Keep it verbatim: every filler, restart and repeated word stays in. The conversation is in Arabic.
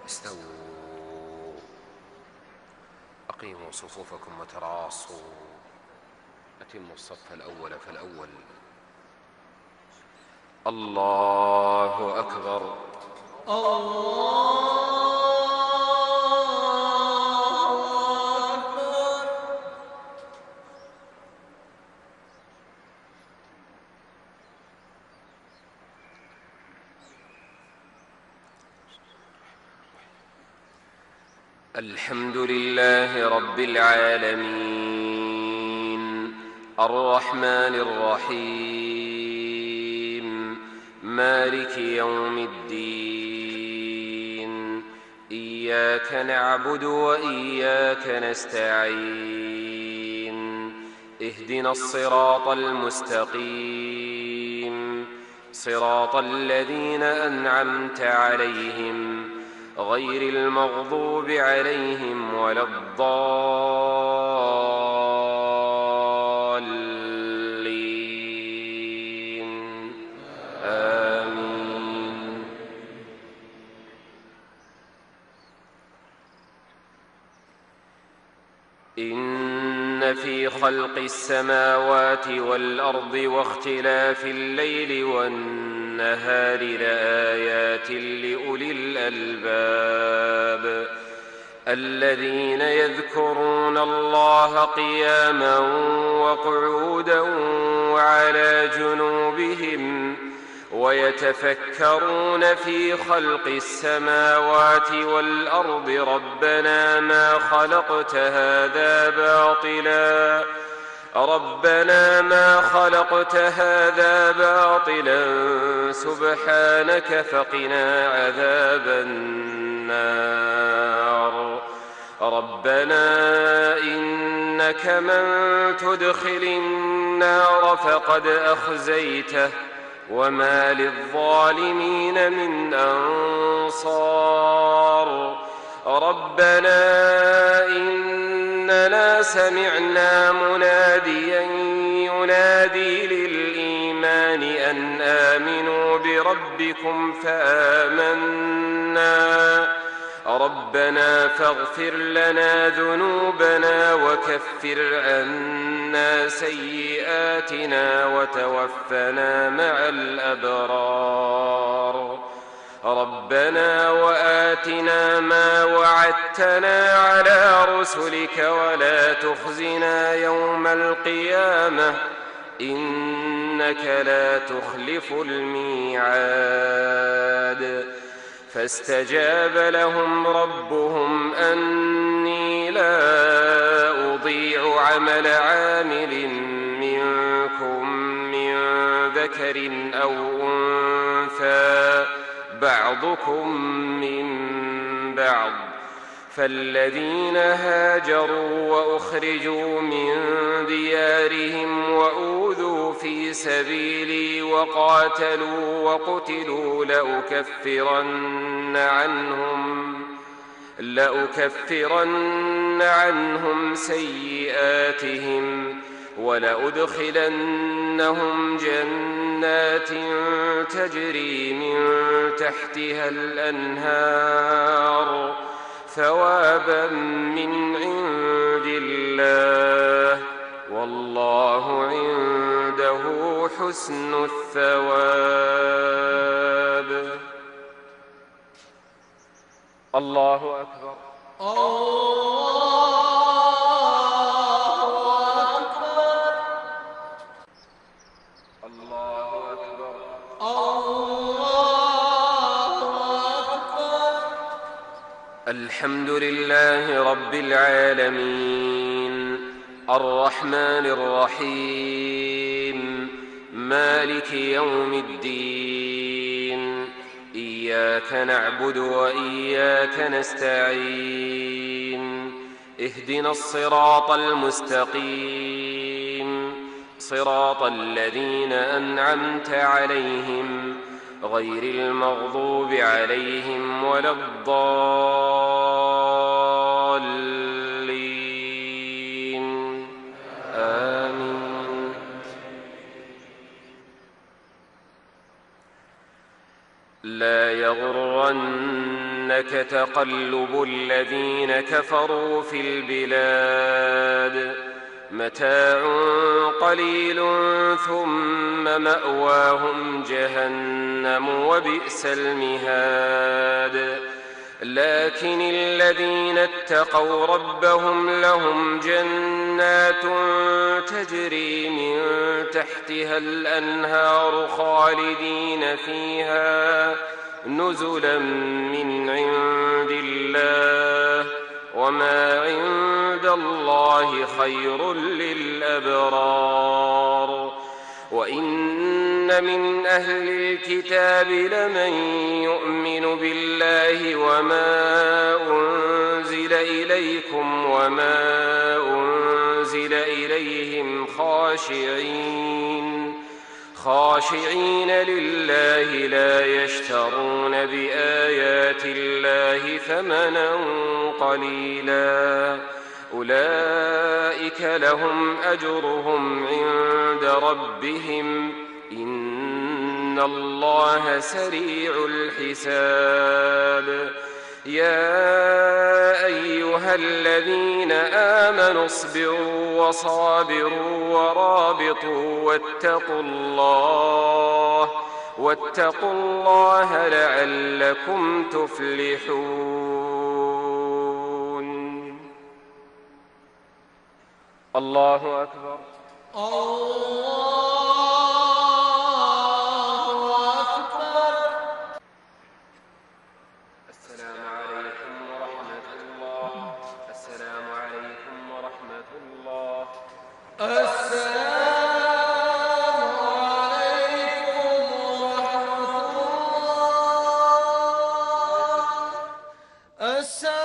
استووا، أقيموا صفوفكم وتراصوا، أتموا الصف الأول فالأول. الله أكبر. الله أكبر. الحمد لله رب العالمين، الرحمن الرحيم، مالك يوم الدين، إياك نعبد وإياك نستعين، اهدنا الصراط المستقيم، صراط الذين أنعمت عليهم غير المغضوب عليهم ولا الضالين، آمين. إن في خلق السماوات والأرض واختلاف الليل والنهار لآيات لأولي الألباب الذين يذكرون الله قياما وقعودا وعلى جنوبهم ويتفكرون في خلق السماوات والأرض ربنا ما خلقت هذا باطلا ربنا ما خلقت هذا باطلا سبحانك فقنا عذاب النار. ربنا إنك من تدخل النار فقد أخزيته وما للظالمين من أنصار. ربنا إننا سمعنا مناديا ينادي للإيمان أن آمنوا بربكم فآمنا. ربنا فاغفر لنا ذنوبنا وكفر عنا سيئاتنا وتوفنا مع الأبرار. ربنا وآتنا ما وعدتنا على رسلك ولا تخزنا يوم القيامة إنك لا تخلف الميعاد. فاستجاب لهم ربهم أني لا أضيع عمل عامل منكم من ذكر أو أنثى بعضكم من بعض. فالذين هاجروا وأخرجوا من ديارهم وأوذوا في سبيلي وقاتلوا وقتلوا لأكفرن عنهم لأكفرن عنهم سيئاتهم ولأدخلنهم جنات تجري من تحتها الأنهار ثوابا من عند الله والله عنده حسن الثواب. الله أكبر. الله أكبر. الله أكبر. الله أكبر. الحمد لله رب العالمين، الرحمن الرحيم، مالك يوم الدين، إياك نعبد وإياك نستعين، اهدنا الصراط المستقيم، صراط الذين أنعمت عليهم غير المغضوب عليهم ولا الضالين، آمين. لا يغرنك يغرنك تقلب الذين كفروا في البلاد متاع قليل ثم مأواهم جهنم وبئس المهاد لكن الذين اتقوا ربهم لهم جنات تجري من تحتها الأنهار خالدين فيها نزلا من عند الله وما عند الله خير للأبرار وإن من أهل الكتاب لمن يؤمن بالله وما أنزل إليكم وما أنزل إليهم خاشعين خاشعين لله لا يشترون بآيات الله ثمنا قليلا أولئك لهم أجرهم عند ربهم إن الله سريع الحساب يا أيها الذين آمنوا اصبروا وصابروا ورابطوا واتقوا الله واتقوا الله لعلكم تفلحون. الله أكبر. الله أكبر. السلام عليكم ورحمة الله. السلام عليكم ورحمة الله. السلام عليكم ورحمة الله. السلام